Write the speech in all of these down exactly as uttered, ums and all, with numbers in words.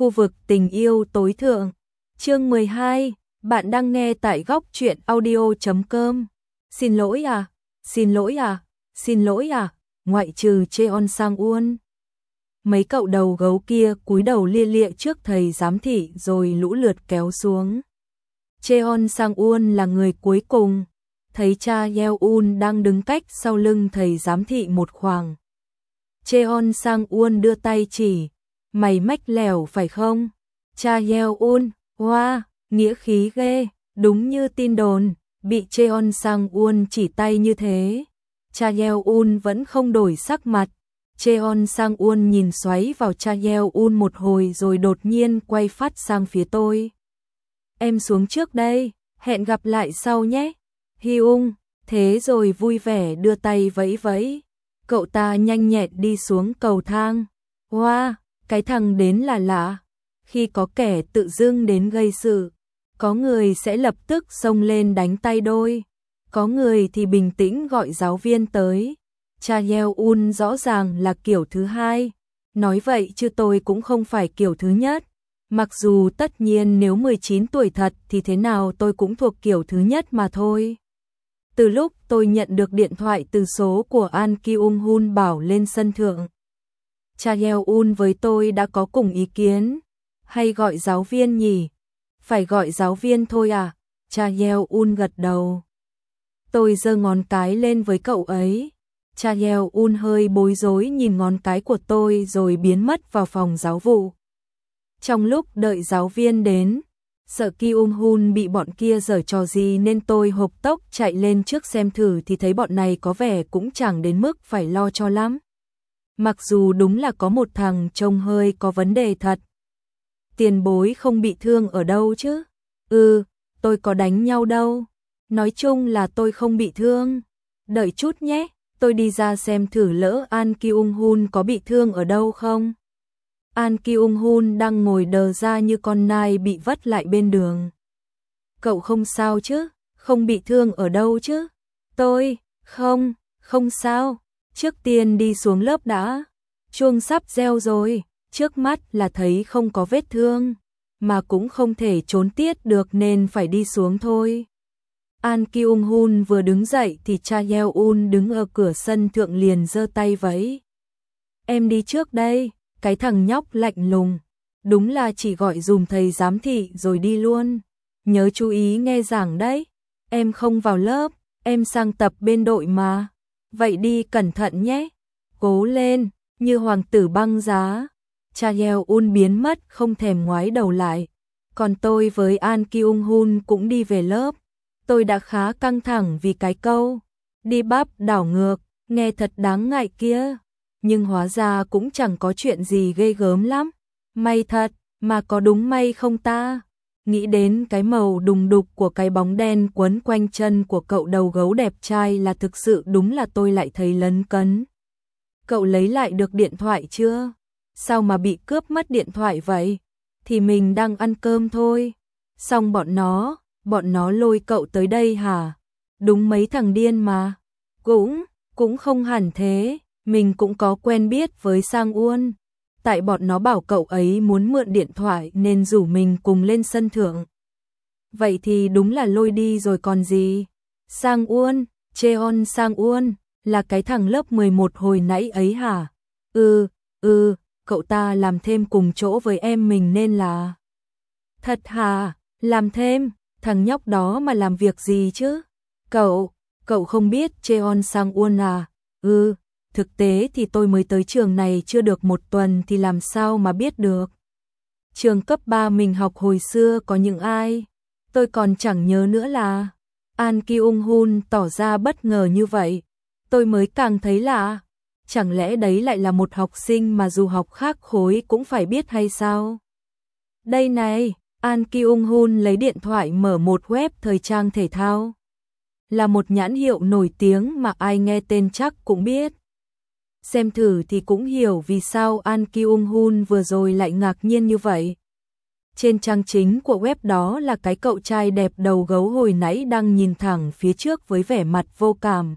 khu vực tình yêu tối thượng. Chương mười hai, bạn đang nghe tại góc truyện audio chấm com. Xin lỗi à, xin lỗi à, xin lỗi à, ngoại trừ Cheon Sang Won. Mấy cậu đầu gấu kia cúi đầu lia lịa trước thầy giám thị rồi lũ lượt kéo xuống. Cheon Sang Won là người cuối cùng, thấy cha Yeon đang đứng cách sau lưng thầy giám thị một khoảng. Cheon Sang Won đưa tay chỉ, mày mách lẻo phải không? Cha Yeon, wow, nghĩa khí ghê, đúng như tin đồn, bị Cheon Sang Won chỉ tay như thế. Cha Yeon vẫn không đổi sắc mặt. Cheon Sang Won nhìn xoáy vào cha Yeon một hồi rồi đột nhiên quay phát sang phía tôi. Em xuống trước đây, hẹn gặp lại sau nhé. Hyung, thế rồi vui vẻ đưa tay vẫy vẫy. Cậu ta nhanh nhẹn đi xuống cầu thang. Wow, cái thằng đến là lạ. Khi có kẻ tự dưng đến gây sự, có người sẽ lập tức xông lên đánh tay đôi, có người thì bình tĩnh gọi giáo viên tới. Cha Yeon rõ ràng là kiểu thứ hai. Nói vậy chứ tôi cũng không phải kiểu thứ nhất. Mặc dù tất nhiên nếu mười chín tuổi thật thì thế nào tôi cũng thuộc kiểu thứ nhất mà thôi. Từ lúc tôi nhận được điện thoại từ số của An Kyung-hun bảo lên sân thượng, cha Yeon với tôi đã có cùng ý kiến. Hay gọi giáo viên nhỉ? Phải gọi giáo viên thôi à? Cha Yeon gật đầu. Tôi giơ ngón cái lên với cậu ấy. Cha Yeon hơi bối rối nhìn ngón cái của tôi rồi biến mất vào phòng giáo vụ. Trong lúc đợi giáo viên đến, sợ Kyung-hun bị bọn kia giở trò gì nên tôi hộc tốc chạy lên trước xem thử thì thấy bọn này có vẻ cũng chẳng đến mức phải lo cho lắm. Mặc dù đúng là có một thằng trông hơi có vấn đề thật. Tiền bối không bị thương ở đâu chứ? Ừ, tôi có đánh nhau đâu. Nói chung là tôi không bị thương. Đợi chút nhé, tôi đi ra xem thử lỡ An Kyung-hun có bị thương ở đâu không. An Kyung-hun đang ngồi đờ ra như con nai bị vất lại bên đường. Cậu không sao chứ? Không bị thương ở đâu chứ? Tôi, không, không sao. Trước tiên đi xuống lớp đã. Chuông sắp reo rồi. Trước mắt là thấy không có vết thương, mà cũng không thể trốn tiết được nên phải đi xuống thôi. An Kyung-hun vừa đứng dậy thì cha Yeon đứng ở cửa sân thượng liền giơ tay vẫy. Em đi trước đây, cái thằng nhóc lạnh lùng. Đúng là chỉ gọi dùm thầy giám thị rồi đi luôn. Nhớ chú ý nghe giảng đấy. Em không vào lớp, em sang tập bên đội mà. Vậy đi cẩn thận nhé. Cố lên, như hoàng tử băng giá. Cha Yeon biến mất không thèm ngoái đầu lại. Còn tôi với An Kyung-hun cũng đi về lớp. Tôi đã khá căng thẳng vì cái câu đi bắp đảo ngược, nghe thật đáng ngại kia. Nhưng hóa ra cũng chẳng có chuyện gì ghê gớm lắm. May thật, mà có đúng may không ta? Nghĩ đến cái màu đùng đục của cái bóng đen quấn quanh chân của cậu đầu gấu đẹp trai là thực sự đúng là tôi lại thấy lấn cấn. Cậu lấy lại được điện thoại chưa? Sao mà bị cướp mất điện thoại vậy? Thì mình đang ăn cơm thôi. Xong bọn nó, bọn nó lôi cậu tới đây hả? Đúng mấy thằng điên mà. Cũng, cũng không hẳn thế. Mình cũng có quen biết với Sang Won. Tại bọn nó bảo cậu ấy muốn mượn điện thoại nên rủ mình cùng lên sân thượng. Vậy thì đúng là lôi đi rồi còn gì. Sang Won, Cheon Sang Won, là cái thằng lớp mười một hồi nãy ấy hả? Ừ, ừ, cậu ta làm thêm cùng chỗ với em mình nên là... Thật hả? Làm thêm? Thằng nhóc đó mà làm việc gì chứ? Cậu, cậu không biết Cheon Sang Won à? Ừ, thực tế thì tôi mới tới trường này chưa được một tuần thì làm sao mà biết được. Trường cấp ba mình học hồi xưa có những ai? Tôi còn chẳng nhớ nữa là... An Kyung-hun tỏ ra bất ngờ như vậy. Tôi mới càng thấy lạ. Chẳng lẽ đấy lại là một học sinh mà dù học khác khối cũng phải biết hay sao? Đây này, An Kyung-hun lấy điện thoại mở một web thời trang thể thao. Là một nhãn hiệu nổi tiếng mà ai nghe tên chắc cũng biết. Xem thử thì cũng hiểu vì sao An Kyung-hun vừa rồi lại ngạc nhiên như vậy. Trên trang chính của web đó là cái cậu trai đẹp đầu gấu hồi nãy đang nhìn thẳng phía trước với vẻ mặt vô cảm.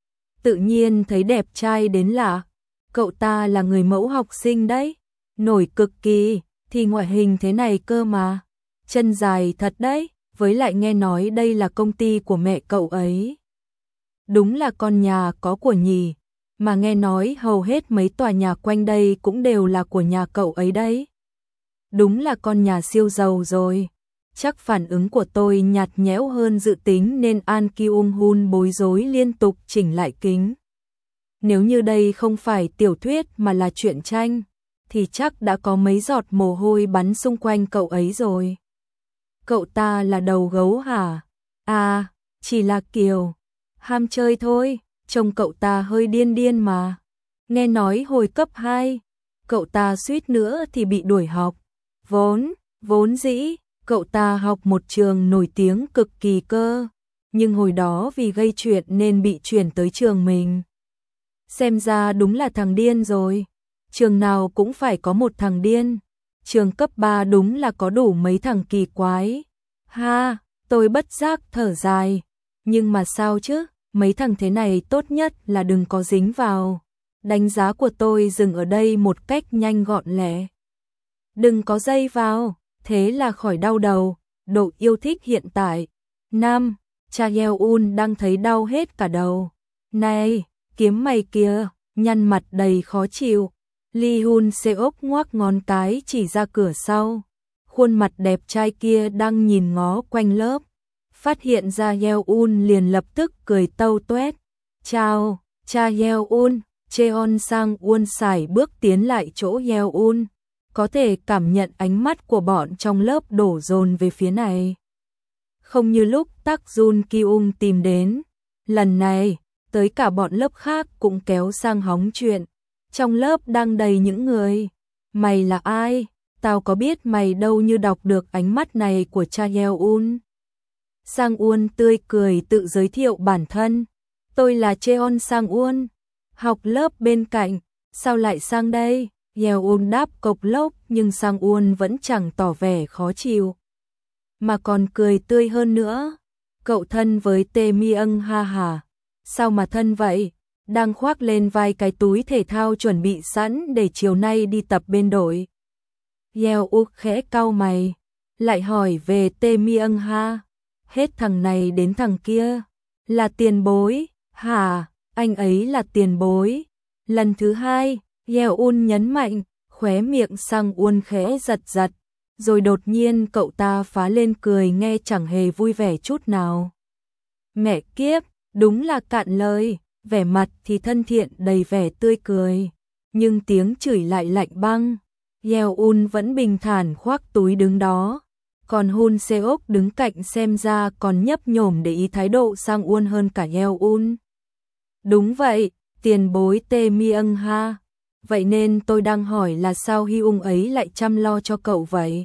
Tự nhiên thấy đẹp trai đến lạ. Cậu ta là người mẫu học sinh đấy. Nổi cực kỳ. thì ngoại hình thế này cơ mà. Chân dài thật đấy, với lại nghe nói đây là công ty của mẹ cậu ấy. Đúng là con nhà có của nhỉ, mà nghe nói hầu hết mấy tòa nhà quanh đây cũng đều là của nhà cậu ấy đấy. Đúng là con nhà siêu giàu rồi. Chắc phản ứng của tôi nhạt nhẽo hơn dự tính nên An Kyung-hun bối rối liên tục chỉnh lại kính. Nếu như đây không phải tiểu thuyết mà là truyện tranh, thì chắc đã có mấy giọt mồ hôi bắn xung quanh cậu ấy rồi. Cậu ta là đầu gấu hả? À, chỉ là Kiều. Ham chơi thôi, trông cậu ta hơi điên điên mà. Nghe nói hồi cấp hai, cậu ta suýt nữa thì bị đuổi học. Vốn, vốn dĩ, cậu ta học một trường nổi tiếng cực kỳ cơ. Nhưng hồi đó vì gây chuyện nên bị chuyển tới trường mình. Xem ra đúng là thằng điên rồi. Trường nào cũng phải có một thằng điên. Trường cấp ba đúng là có đủ mấy thằng kỳ quái. Ha, tôi bất giác thở dài. Nhưng mà sao chứ, mấy thằng thế này tốt nhất là đừng có dính vào. Đánh giá của tôi dừng ở đây một cách nhanh gọn lẹ. Đừng có dây vào, thế là khỏi đau đầu. Độ yêu thích hiện tại. Năm, cha Yeon đang thấy đau hết cả đầu. Này, kiếm mày kia, nhăn mặt đầy khó chịu. Lee Hun Seok ngoác ngón cái chỉ ra cửa sau. Khuôn mặt đẹp trai kia đang nhìn ngó quanh lớp. Phát hiện ra Yeon liền lập tức cười tâu tuét. Chào, cha Yeon. Cheon Sang Won sải bước tiến lại chỗ Yeon. Có thể cảm nhận ánh mắt của bọn trong lớp đổ dồn về phía này. Không như lúc Tak Jun Kyung tìm đến. Lần này, tới cả bọn lớp khác cũng kéo sang hóng chuyện. Trong lớp đang đầy những người. Mày là ai? Tao có biết mày đâu như đọc được ánh mắt này của cha Yeon. Sang Won tươi cười tự giới thiệu bản thân. Tôi là Cheon Sang Won. Học lớp bên cạnh. Sao lại sang đây? Yeon đáp cộc lốc nhưng Sang Won vẫn chẳng tỏ vẻ khó chịu. Mà còn cười tươi hơn nữa. Cậu thân với Tae Mi-ung ha hả? Sao mà thân vậy? Đang khoác lên vai cái túi thể thao chuẩn bị sẵn để chiều nay đi tập bên đội. Yeo Uk khẽ cau mày, lại hỏi về Tae Mi-ung ha. Hết thằng này đến thằng kia. Là tiền bối, hả? Anh ấy là tiền bối. Lần thứ hai, Yeon nhấn mạnh, khóe miệng Sang Won khẽ giật giật. Rồi đột nhiên cậu ta phá lên cười nghe chẳng hề vui vẻ chút nào. Mẹ kiếp, đúng là cạn lời, vẻ mặt thì thân thiện đầy vẻ tươi cười. Nhưng tiếng chửi lại lạnh băng. Yeon vẫn bình thản khoác túi đứng đó. Còn Hun Seok đứng cạnh xem ra còn nhấp nhổm để ý thái độ Sang Won hơn cả Yeon. Đúng vậy, tiền bối Tae Mi-ung ha. Vậy nên tôi đang hỏi là sao Hyung ấy lại chăm lo cho cậu vậy?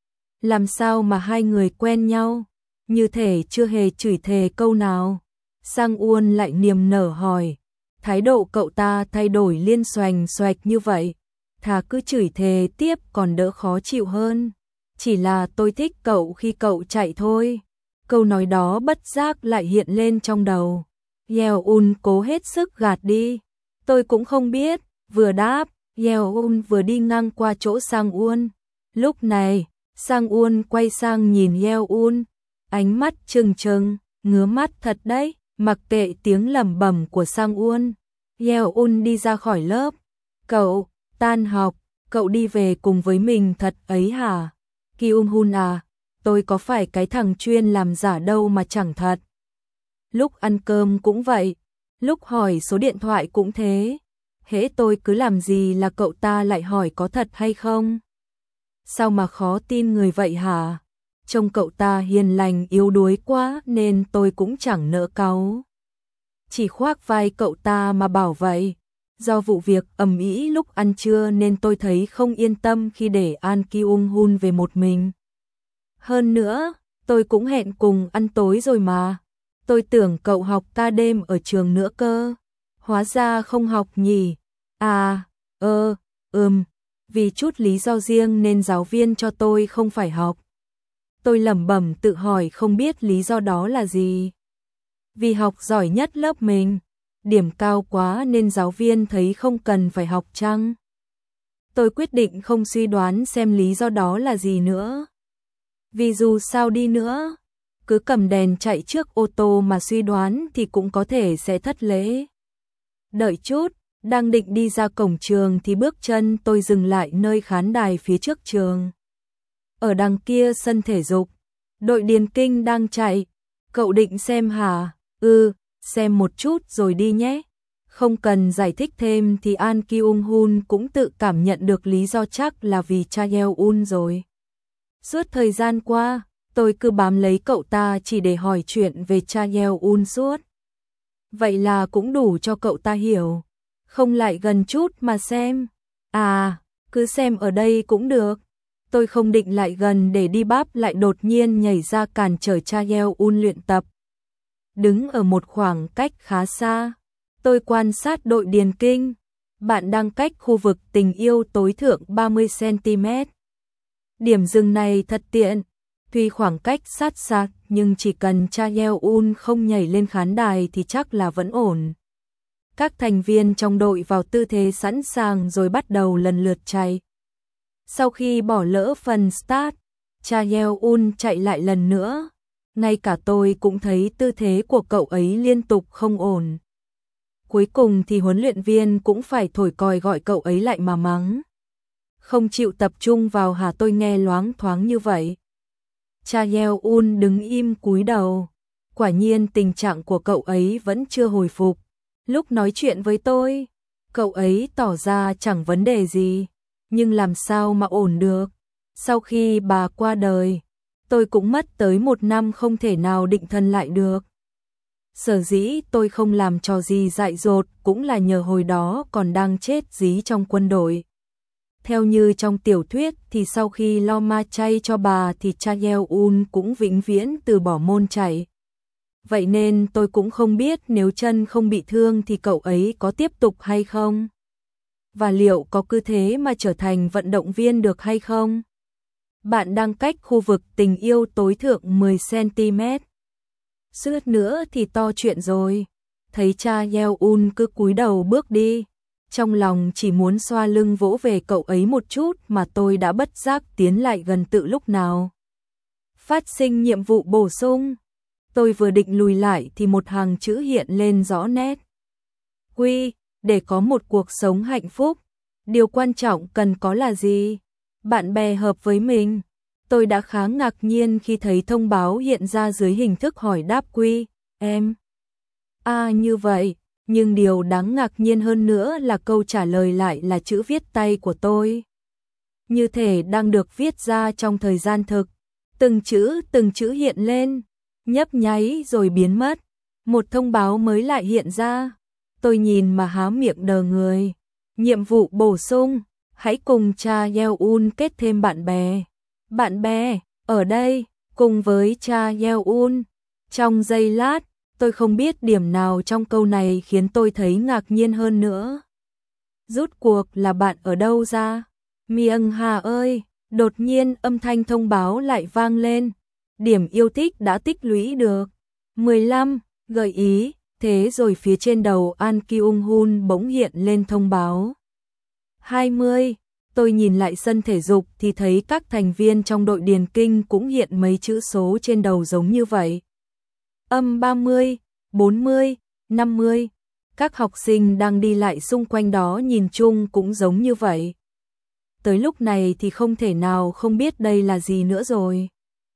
Làm sao mà hai người quen nhau? Như thể chưa hề chửi thề câu nào. Sang Won lại niềm nở hỏi. Thái độ cậu ta thay đổi liên xoành xoạch như vậy. Thà cứ chửi thề tiếp còn đỡ khó chịu hơn. Chỉ là tôi thích cậu khi cậu chạy thôi. Câu nói đó bất giác lại hiện lên trong đầu. Yeon cố hết sức gạt đi. Tôi cũng không biết. Vừa đáp, Yeon vừa đi ngang qua chỗ Sang Won. Lúc này, Sang Won quay sang nhìn Yeon. Ánh mắt trừng trừng, ngứa mắt thật đấy. Mặc kệ tiếng lẩm bẩm của Sang Won, Yeon đi ra khỏi lớp. Cậu, tan học, cậu đi về cùng với mình thật ấy hả? Kyung Hun à, tôi có phải cái thằng chuyên làm giả đâu mà chẳng thật. Lúc ăn cơm cũng vậy, lúc hỏi số điện thoại cũng thế. Hễ tôi cứ làm gì là cậu ta lại hỏi có thật hay không. Sao mà khó tin người vậy hả? Trông cậu ta hiền lành yếu đuối quá nên tôi cũng chẳng nỡ cáu. Chỉ khoác vai cậu ta mà bảo vậy. Do vụ việc ầm ĩ lúc ăn trưa nên tôi thấy không yên tâm khi để An Kyung Hun về một mình. Hơn nữa, tôi cũng hẹn cùng ăn tối rồi mà. Tôi tưởng cậu học ca đêm ở trường nữa cơ. Hóa ra không học nhỉ? À, ơ, ừm, vì chút lý do riêng nên giáo viên cho tôi không phải học. Tôi lẩm bẩm tự hỏi không biết lý do đó là gì. Vì học giỏi nhất lớp mình, điểm cao quá nên giáo viên thấy không cần phải học chăng? Tôi quyết định không suy đoán xem lý do đó là gì nữa. Vì dù sao đi nữa, cứ cầm đèn chạy trước ô tô mà suy đoán thì cũng có thể sẽ thất lễ. Đợi chút, đang định đi ra cổng trường thì bước chân tôi dừng lại nơi khán đài phía trước trường. Ở đằng kia sân thể dục, đội điền kinh đang chạy. Cậu định xem hả? Ừ, xem một chút rồi đi nhé. Không cần giải thích thêm thì An Kyung-hun cũng tự cảm nhận được lý do chắc là vì Cha Yeol-un rồi. Suốt thời gian qua, tôi cứ bám lấy cậu ta chỉ để hỏi chuyện về Cha Yeol-un suốt. Vậy là cũng đủ cho cậu ta hiểu. Không lại gần chút mà xem. À, cứ xem ở đây cũng được. Tôi không định lại gần để đi bắp lại đột nhiên nhảy ra cản trở Cha Yeol-un luyện tập. Đứng ở một khoảng cách khá xa, tôi quan sát đội điền kinh. Bạn đang cách khu vực tình yêu tối thượng ba mươi xăng ti mét. Điểm dừng này thật tiện. Tuy khoảng cách sát sạc nhưng chỉ cần Cha Yeol-un không nhảy lên khán đài thì chắc là vẫn ổn. Các thành viên trong đội vào tư thế sẵn sàng rồi bắt đầu lần lượt chạy. Sau khi bỏ lỡ phần start, Cha Yeol-un chạy lại lần nữa. Ngay cả tôi cũng thấy tư thế của cậu ấy liên tục không ổn. Cuối cùng thì huấn luyện viên cũng phải thổi còi gọi cậu ấy lại mà mắng. Không chịu tập trung vào hả, tôi nghe loáng thoáng như vậy. Cha Yeol-un đứng im cúi đầu. Quả nhiên tình trạng của cậu ấy vẫn chưa hồi phục. Lúc nói chuyện với tôi, cậu ấy tỏ ra chẳng vấn đề gì. Nhưng làm sao mà ổn được. Sau khi bà qua đời, tôi cũng mất tới một năm không thể nào định thần lại được. Sở dĩ tôi không làm trò gì dại dột cũng là nhờ hồi đó còn đang chết dí trong quân đội. Theo như trong tiểu thuyết thì sau khi lo ma chay cho bà thì Cha Yeol-un cũng vĩnh viễn từ bỏ môn chạy. Vậy nên tôi cũng không biết nếu chân không bị thương thì cậu ấy có tiếp tục hay không. Và liệu có cứ thế mà trở thành vận động viên được hay không? Bạn đang cách khu vực tình yêu tối thượng mười xăng ti mét. Suýt nữa thì to chuyện rồi. Thấy Cha Yeol-un cứ cúi đầu bước đi. Trong lòng chỉ muốn xoa lưng vỗ về cậu ấy một chút mà tôi đã bất giác tiến lại gần tự lúc nào. Phát sinh nhiệm vụ bổ sung. Tôi vừa định lùi lại thì một hàng chữ hiện lên rõ nét. Quy, để có một cuộc sống hạnh phúc, điều quan trọng cần có là gì? Bạn bè hợp với mình. Tôi đã khá ngạc nhiên khi thấy thông báo hiện ra dưới hình thức hỏi đáp quy, em. À như vậy, nhưng điều đáng ngạc nhiên hơn nữa là câu trả lời lại là chữ viết tay của tôi. Như thể đang được viết ra trong thời gian thực. Từng chữ từng chữ hiện lên, nhấp nháy rồi biến mất. Một thông báo mới lại hiện ra. Tôi nhìn mà há miệng đờ người. Nhiệm vụ bổ sung, hãy cùng Cha Yeol-un kết thêm bạn bè. Bạn bè, ở đây, cùng với Cha Yeol-un. Trong giây lát, tôi không biết điểm nào trong câu này khiến tôi thấy ngạc nhiên hơn nữa. Rút cuộc là bạn ở đâu ra? Miêng Hà ơi, đột nhiên âm thanh thông báo lại vang lên. Điểm yêu thích đã tích lũy được. mười lăm, gợi ý, thế rồi phía trên đầu An Kyung-hun bỗng hiện lên thông báo. hai mươi, tôi nhìn lại sân thể dục thì thấy các thành viên trong đội điền kinh cũng hiện mấy chữ số trên đầu giống như vậy. Âm ba mươi, bốn mươi, năm mươi, các học sinh đang đi lại xung quanh đó nhìn chung cũng giống như vậy. Tới lúc này thì không thể nào không biết đây là gì nữa rồi.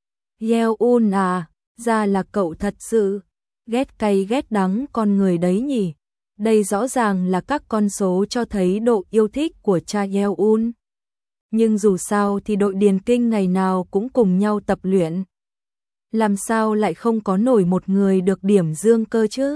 Yeol-un à, ra là cậu thật sự ghét cay ghét đắng con người đấy nhỉ. Đây rõ ràng là các con số cho thấy độ yêu thích của Cha Yeol-un. Nhưng dù sao thì đội điền kinh ngày nào cũng cùng nhau tập luyện. Làm sao lại không có nổi một người được điểm dương cơ chứ?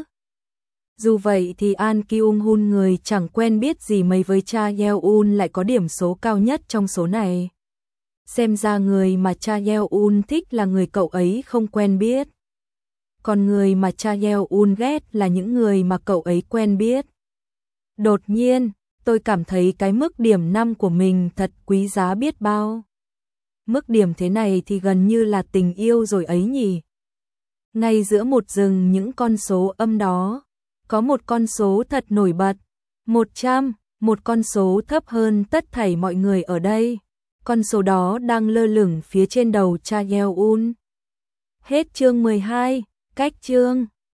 Dù vậy thì An Kyung-hun người chẳng quen biết gì mấy với Cha Yeol-un lại có điểm số cao nhất trong số này. Xem ra người mà Cha Yeol-un thích là người cậu ấy không quen biết. Còn người mà Cha Yeol-un ghét là những người mà cậu ấy quen biết. Đột nhiên, tôi cảm thấy cái mức điểm năm của mình thật quý giá biết bao. Mức điểm thế này thì gần như là tình yêu rồi ấy nhỉ. Ngay giữa một rừng những con số âm đó, có một con số thật nổi bật. một trăm, một con số thấp hơn tất thảy mọi người ở đây. Con số đó đang lơ lửng phía trên đầu Cha Yeon. Hết chương mười hai, cách chương.